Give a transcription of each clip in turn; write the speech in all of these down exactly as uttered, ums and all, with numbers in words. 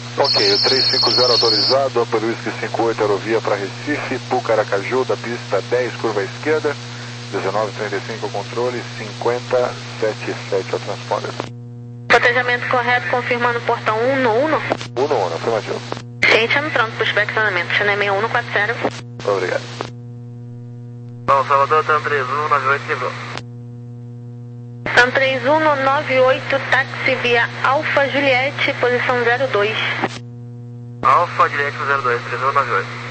Ok, o trezentos e cinquenta autorizado, pelo Whisky cinquenta e oito, aerovia para Recife, Pucaracaju, da pista dez, curva à esquerda, dezenove trinta e cinco controle, cinquenta setenta e sete ao transponder. Protejamento correto, confirmando portão um no um. um no um, afirmativo. Ciente, pronto, pushback acionamento, Chennai seis um quatro zero. Obrigado. Bom, Salvador, Tan três um nove oito, quebrou. Tan três um nove oito, táxi via Alfa Juliette, posição zero dois. Alfa Juliette zero dois, três um nove oito.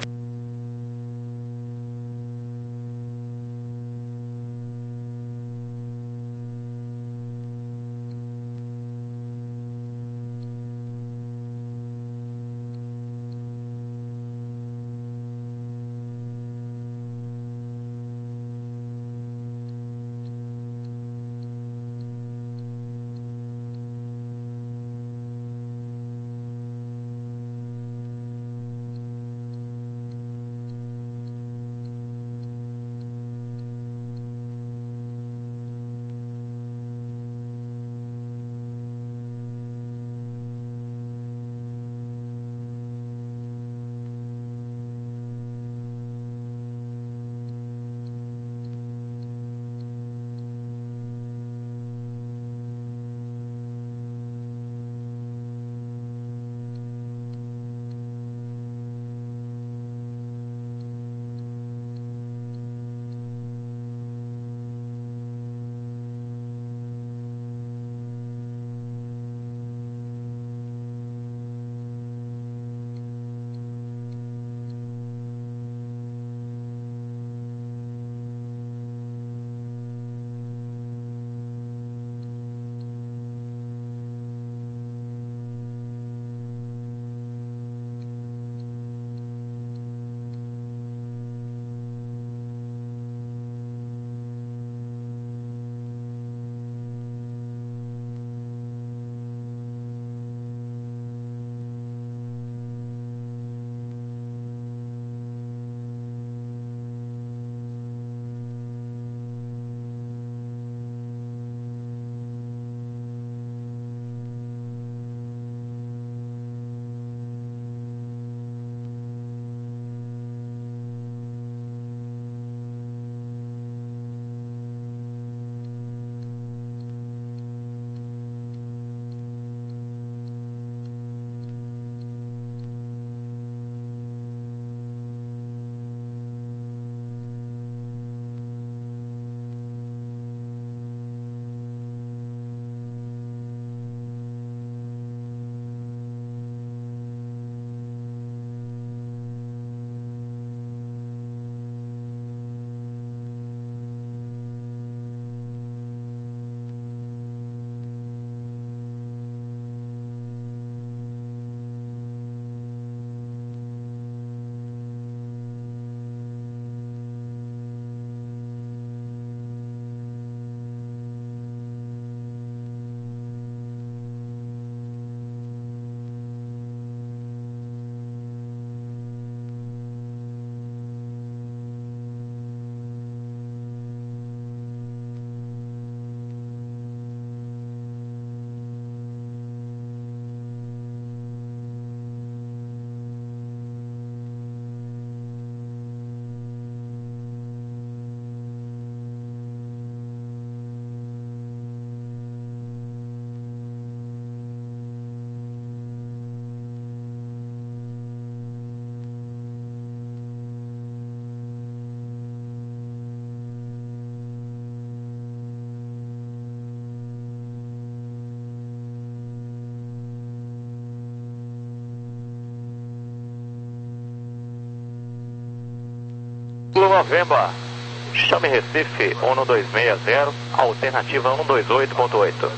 November, chame Recife um dois seis zero, alternativa um dois oito ponto oito.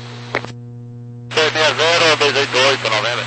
seis seis zero, dois oito oito, November.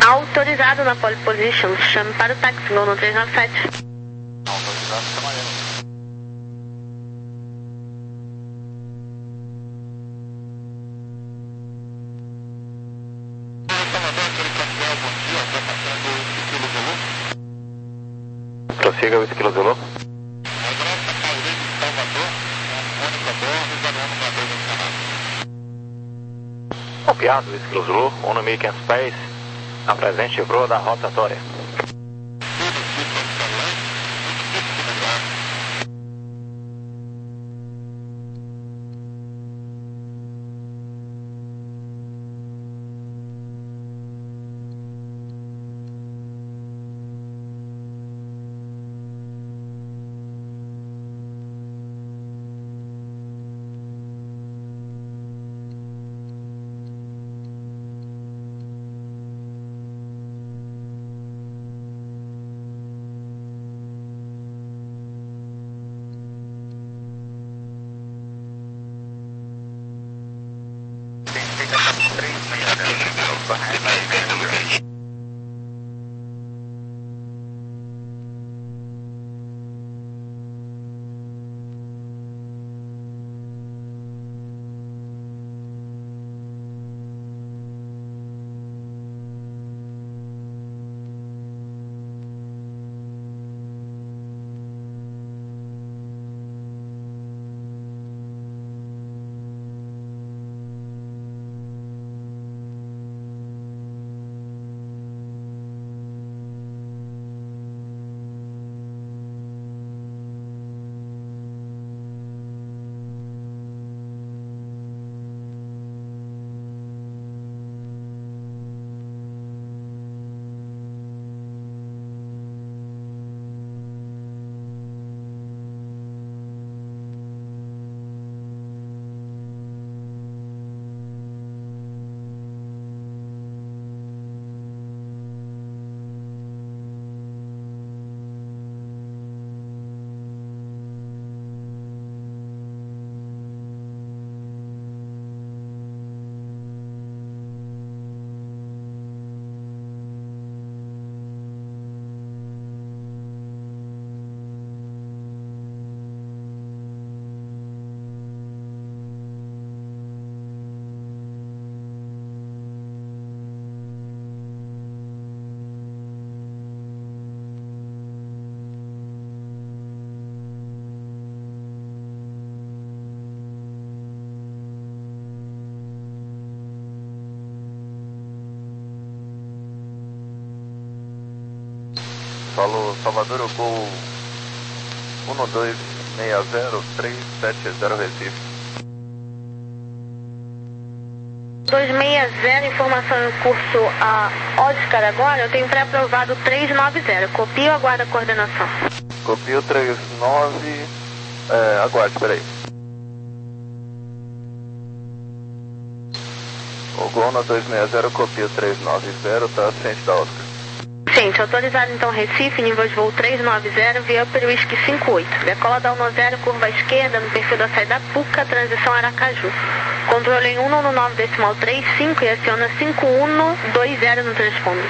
Autorizado na pole position, chame para o táxi, Gol no três nove sete. Autorizado, trabalhando. Prossiga o Esquilo Zulu. Copiado, Esquilo Zulu, um mil e quinhentos pés, na presente broa da rotatória. Solo Salvador, o Gol um dois seis zero três sete zero Recife. dois seis zero, informação em curso a Oscar agora, eu tenho pré-aprovado três nove zero, copio e aguardo a coordenação. Copio três nove, é, aguarde, peraí. O Gol um dois seis zero, copio três nove zero, tá ciente da Oscar. Gente, autorizado então Recife, nível de voo três nove zero, via Upper Whisky cinco oito. Decola da um zero, curva esquerda, no perfil da saída Puca, transição Aracaju. Controle em um nove nove decimal três cinco e aciona cinco um dois zero no transponder.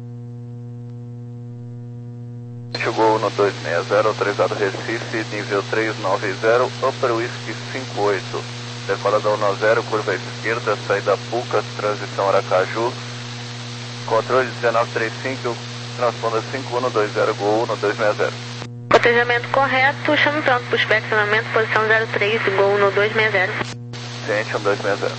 Chegou no dois seis zero, autorizado Recife, nível três nove zero, Upper Whisky cinco oito. Decola da um zero, curva esquerda, saída Puca, transição Aracaju. Controle dezenove trinta e cinco, transponda cinco um dois zero, Gol um dois seis zero. Cotejamento correto, chame pronto para o inspecionamento, posição zero três, Gol um dois seis zero. Ciente, um dois seis zero.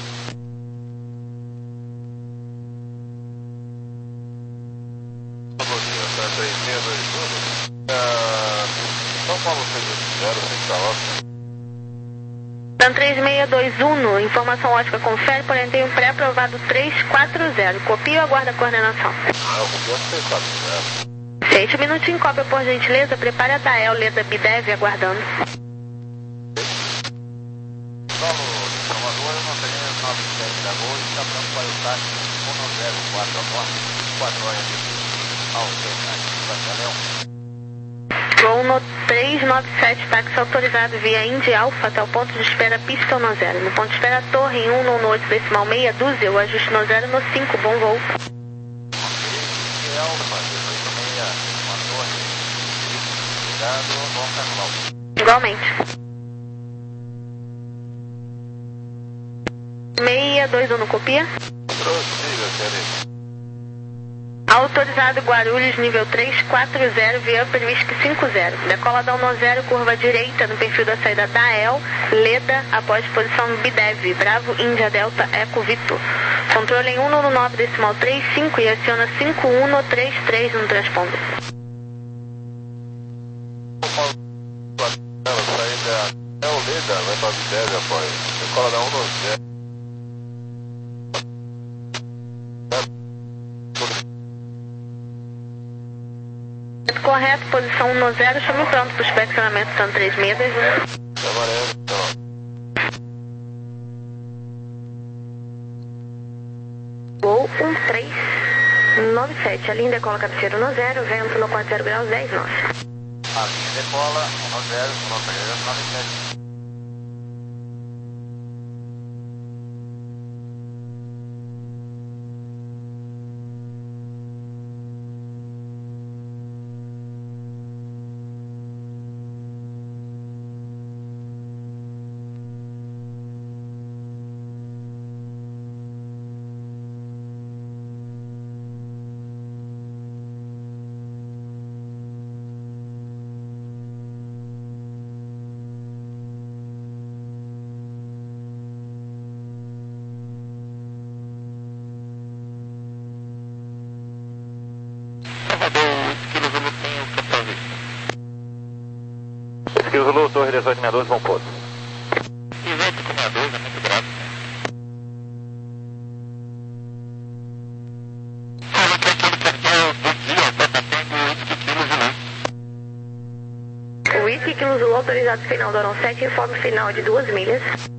São Paulo seis zero, cinco Dan três seis dois um, informação ótica confere, porém tem um pré-aprovado três quatro zero. Copio e aguarda a coordenação. Ah, eu copio três quatro zero. Gente, um minutinho, cópia por gentileza, prepare a D A E L, Leda Bidev, aguardando. Solo Salvador, mantenha nove sete da Gol e está pronto para o táxi um zero quatro agora, quatro horas de alternativa, Leão. Gol no três nove sete, táxi autorizado via Indy Alpha até o ponto de espera pista no zero. No ponto de espera torre em um no oito decimal meia dúzia, o ajuste no zero no cinco, bom voo. Obrigado, bom carnaval. Igualmente. seis dois um no copia. Prossiga, Felipe. Autorizado Guarulhos, nível três quatro zero, via Upper Whisky cinco zero. Decola da um zero, curva direita, no perfil da saída da E L, Leda, após posição Bidev, Bravo, Índia, Delta, Eco, Vitor. Controle em um nove decimal três cinco e aciona cinco um três três no transponder. Saída é o Leda, vai para Bidev após. Decola da um zero. Correto, posição um zero, chame pronto para o inspecionamento, são três seis dois um. Trabalhando, então. Gol um três nove sete, a linha decola cabeceira um zero, vento no quatro zero graus, dez nove. A linha decola um zero, nove sete. Esquilo Zulu, Torre dezoito sessenta e dois, bom pouso. dezoito sessenta e dois, é muito grato. O Whisky Kilo Zulu, autorizado final do Oron sete, informe final de duas milhas.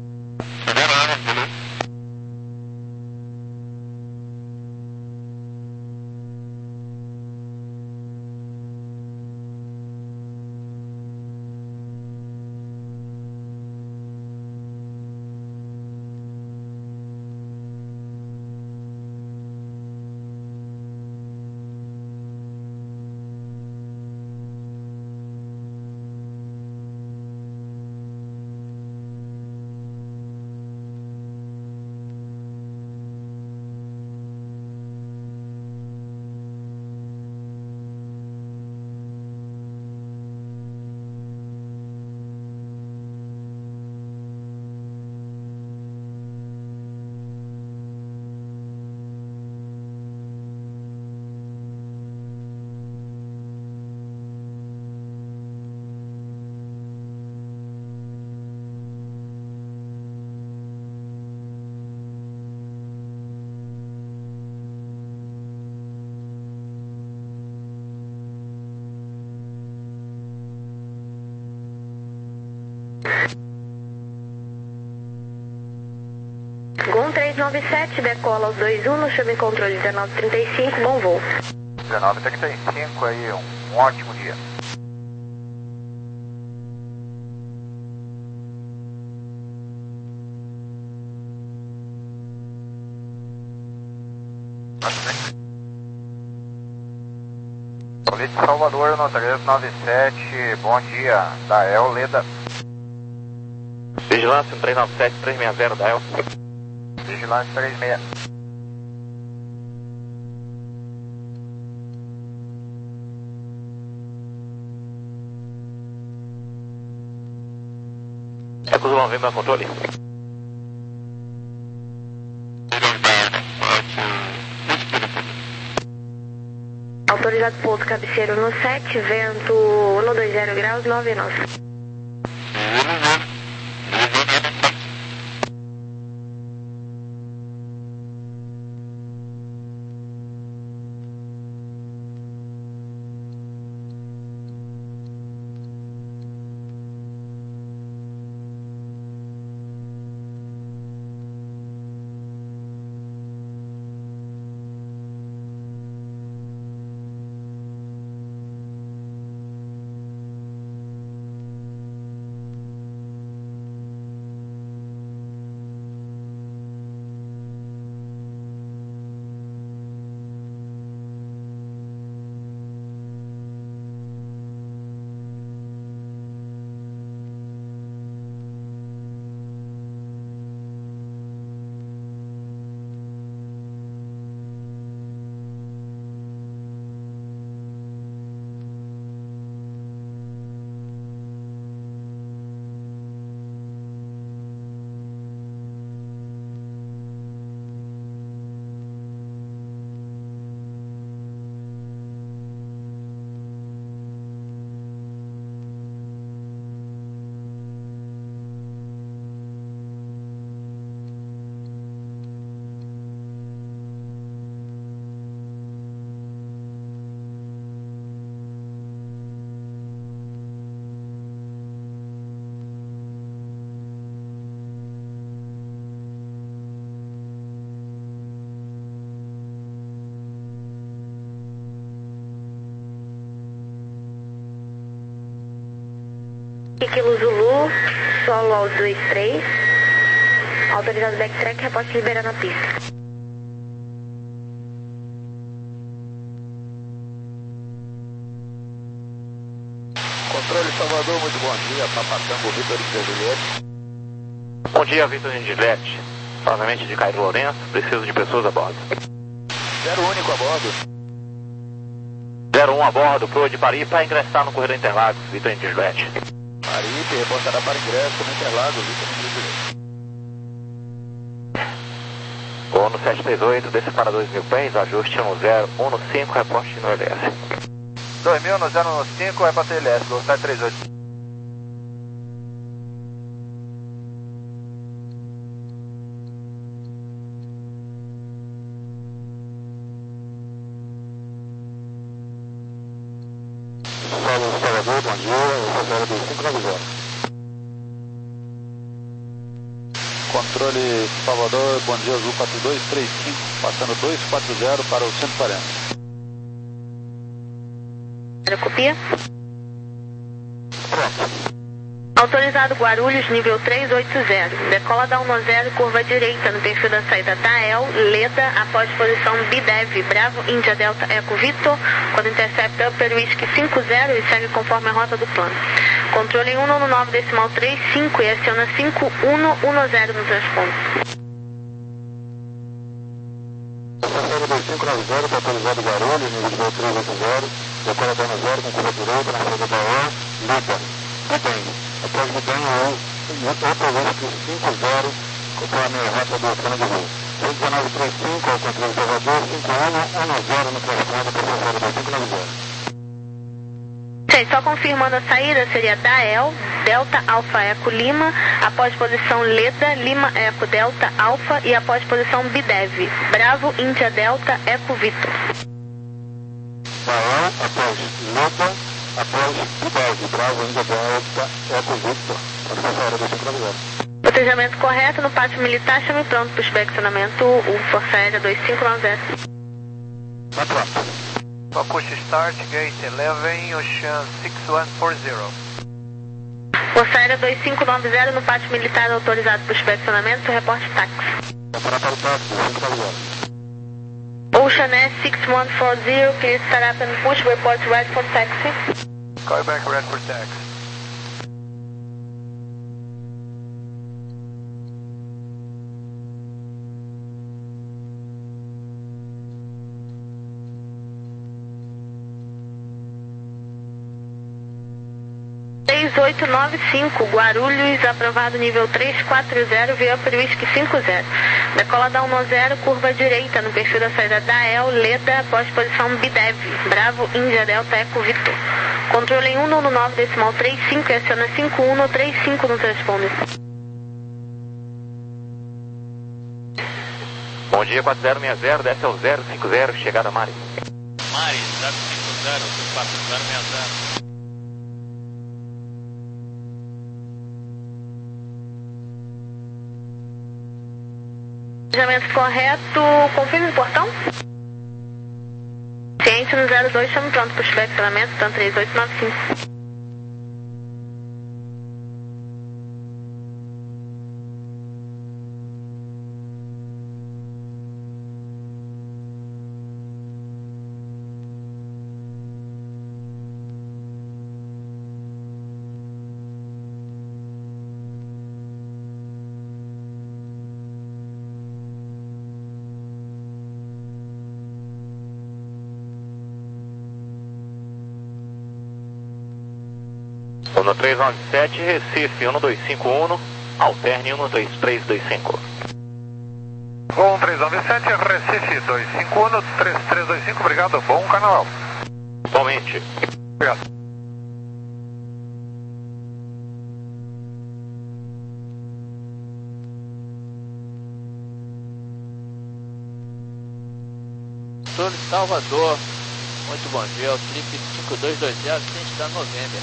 Gol três nove sete, decola aos dois um, no chame controle dezenove trinta e cinco, bom voo. dezenove trinta e cinco aí, um, um ótimo dia. Colete Salvador, no três nove sete, bom dia, da E L Leda. Vigilância um três nove sete, três seis zero da E L. Vigilância três seis. Eco Zulu, vem para controle. Autorizado ponto cabeceiro no sete, vento um dois zero graus, nove nove. Kilo Zulu, solo ao dois três. Autorizado backtrack, reporte liberando a pista. Controle Salvador, muito bom dia. Papatango, Vitor de Juliette. Bom dia, Vitor de Juliette. Novamente de Cairo Lourenço, preciso de pessoas a bordo. Zero único a bordo. zero um a bordo, pro de Paris para ingressar no Corredor Interlagos, Vitor de Juliette. Maripe, reportará para ingresso no Interlagos, Vitor de Juliette. Vou no sete três oito, desce para dois mil pés, ajuste um zero um no cinco, reporte no L S. dois mil no zero no cinco, reporte L S, Gol sete três oito. Solo Salvador, bom dia, eu sou do cinco nove zero. Controle Salvador, bom dia, Azul quatro dois três cinco, passando dois quatro zero para o cento e quarenta. Copia. Pronto. Autorizado Guarulhos, nível três oito zero. Decola da um zero, curva direita no perfil da saída da E L, Leda, após posição B D E V, Bravo, Índia Delta, Eco Victor, quando intercepta Upper Whisky cinco zero e segue conforme a rota do plano. Controle em um no nove decimal três cinco e aciona cinco um um zero no transponder. dois cinco nove zero, está autorizado Guarulhos, nível três oito zero, decola da um zero com curva direita na saída da E L, Leda, Leda. Após mudar em Upper Whisky cinco zero, conforme a rota do plano de voo. cento e dezenove trinta e cinco, ao controle de Salvador, cinco um um zero no transponder, passageiro dois cinco nove zero. Sim, só confirmando a saída, seria da E L, Delta Alfa Eco Lima, após posição Leda, Lima Eco Delta Alfa e após posição B D E V, Bravo, Índia Delta, Eco Victor. Da E L, após Leda, após B D E V, Bravo, Índia Delta, Eco Victor, passageiro dois cinco nove zero. Protejamento correto no pátio militar, chame pronto para o inspecionamento, o Força Aérea dois cinco nove zero. Tá pronto. Push start, gate eleven, Ocean six one four zero. Força Aérea dois cinco nove zero no pátio militar autorizado para o inspecionamento, reporte táxi. Operatório táxi, dois cinco nove zero. Ocean S six one four zero, please start up and push, report right for taxi. Call back red for taxi. três oito nove cinco, Guarulhos, aprovado nível três quatro zero, via Upper Whisky cinco zero. Decola da um zero, curva direita no perfil da saída da E L, Leda, após posição B D E V, Bravo, Índia Delta, Eco Victor. Controle em um no nove decimal três cinco e aciona cinco um no três cinco no transponder. Bom dia, quatro zero seis zero, desce ao zero cinco zero, chegada Mari. Mari, zero cinco zero, quatro zero seis zero. Planejamento correto, confirme o portão. Ciente no zero dois, chame pronto para o inspecionamento, tanto três oito nove cinco. No três nove sete, Recife um dois cinco um, alterne um dois três dois cinco. um três nove sete, Recife dois cinco um, três três dois cinco, obrigado, bom carnaval. Igualmente. Obrigado. Controle Salvador, muito bom dia, o Trip cinco dois dois zero, ciente da November.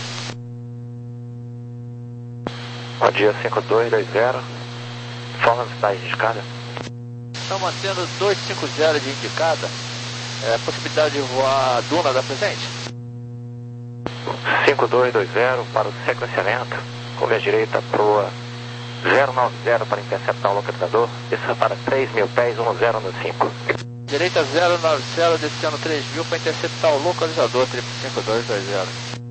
Bom dia, cinco dois dois zero. Forma de estar indicada. Estão mantendo dois cinco zero de indicada. É, possibilidade de voar a Duna da presente? cinco dois dois zero para o sequenciamento. Curva à direita para zero nove zero para interceptar o localizador. Desça para três mil pés, um zero no cinco. Direita zero nove zero, descendo três mil para interceptar o localizador, triplo cinco dois dois zero.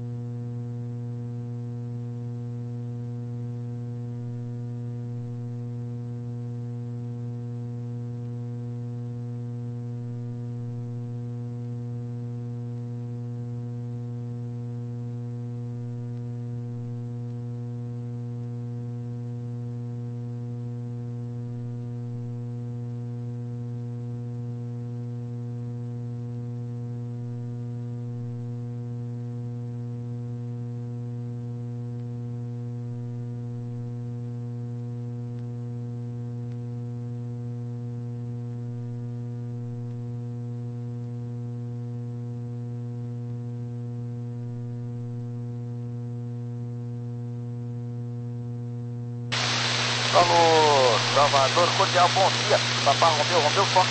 Alô, Salvador, cordial, bom dia. Papai Romeu, Romeu Fox.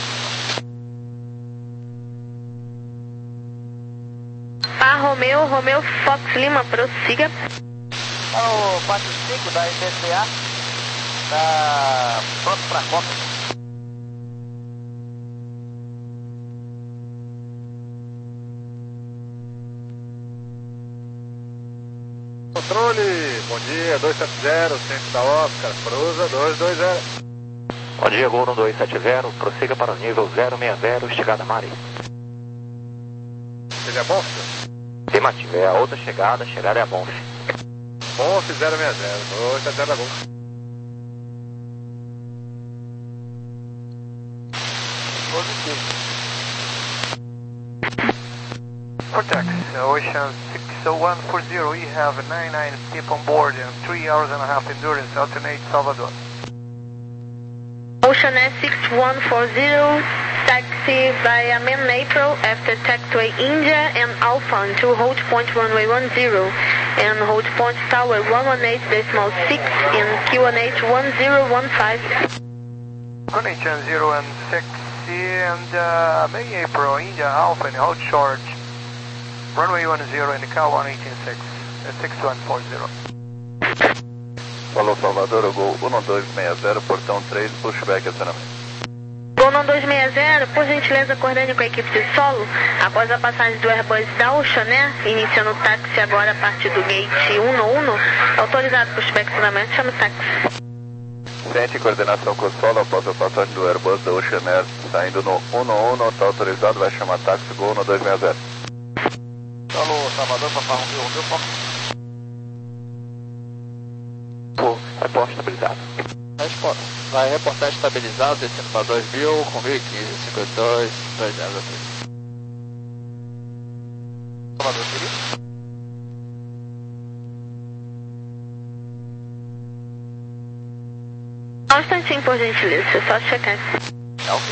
Pá, Romeu, Romeu Fox Lima, prossiga. Alô, Pátio cinco da M B C A. Tá pronto pra Copa. Controle, bom dia, dois sete zero, centro da Oscar, cruza dois dois zero. Bom dia, Gol um dois sete zero, prossiga para o nível zero seis zero, esticada Mari. Seria bom, senhor? Afirmativo, é a outra chegada, chegada é a Bonf. Bom, zero seis zero, dois sete zero da Gol. Positivo. Cortex, Ocean six oh one four zero, we have a nine nine tip on board and three hours and a half endurance, alternate Salvador. Ocean S six one four zero, taxi via main April after taxiway India and Alpha to hold point runway one zero and hold point tower one one eight decimal six in Q N H one zero one five. Q N H one zero and six and uh, main April India Alpha and hold short. Runway one zero in the Cal one eighteen six, six one four zero. Falou Salvador, Gol um dois seis zero, portão três, pushback acionamento. Gol um dois seis zero, por gentileza, coordene com a equipe de solo. Após a passagem do Airbus da Oceané, iniciando o táxi agora a partir do gate um um, autorizado pushback acionamento, chama o táxi. Sente coordenação com o solo após a passagem do Airbus da Oceané, saindo no um um, está autorizado, vai chamar táxi Gol um dois seis zero. Alô, Salvador, Papai Romeu, Romeu Fox. Pô, reporte estabilizado. Resposta. Vai reportar estabilizado, descendo para dois mil, com mil e quinze, cinquenta e dois, dois zero três. Salvador, querido. Só um instantinho, por gentileza, deixa eu só checar. Tá ok.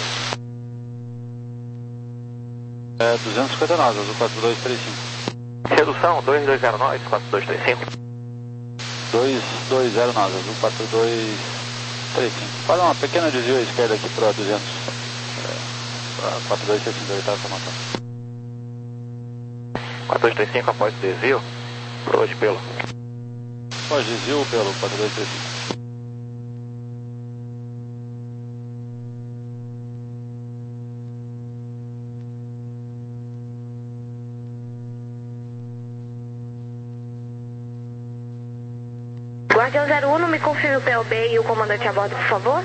É duzentos e cinquenta nós, azul quatro dois três cinco. Redução dois dois zero nós, quatro dois três cinco. dois dois zero nós, azul quatro dois três cinco. Faz uma pequena desvio à esquerda aqui para duzentos. É, quatro dois três cinco, ele está informação. quatro dois três cinco após o desvio, por hoje pelo. Pode desvio pelo quatro dois três cinco. Guardião zero um, me confirme o P L B e o comandante a bordo, por favor.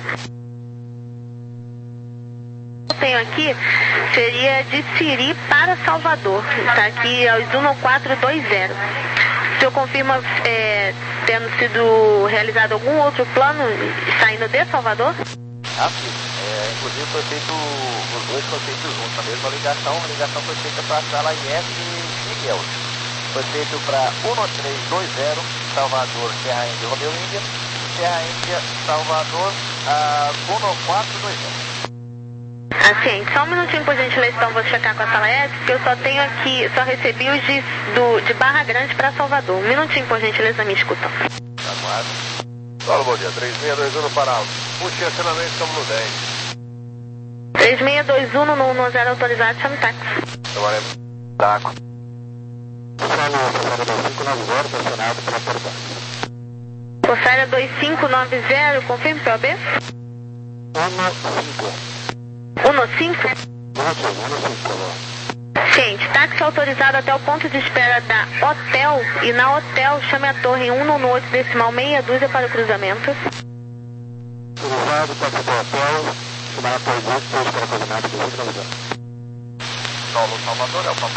Eu tenho aqui, seria de Siri para Salvador. Está aqui aos um quatro dois zero. O senhor confirma é, tendo sido realizado algum outro plano saindo de Salvador? Ah, sim. É, inclusive foi feito, os dois foram feitos juntos, a mesma ligação. A ligação foi feita para a sala I F e Miguel. Foi feito para um três dois zero, Salvador, Serra Índia, Romeu Índia, Serra Índia, Salvador, uh, um quatro dois zero. Assim, só um minutinho, por gentileza, então vou checar com a sala S, porque eu só tenho aqui, só recebi os de, do, de Barra Grande para Salvador. Um minutinho, por gentileza, me escutam. Aguardo. Fala, bom dia, três seis dois um para puxe acionamento, estamos no dez. três seis dois um no um zero autorizado, chama o táxi. Trabalhamos. Taco. Corsária dois cinco nove zero, confirme P O B. um cinco. Ciente, táxi autorizado até o ponto de espera da Hotel e na Hotel chame a torre um no oito decimal meia dúzia para o cruzamento. Autorizado, táxi para o Hotel, chamar a torre dois para o cruzamento do Rio de Janeiro. Solo Salvador, é o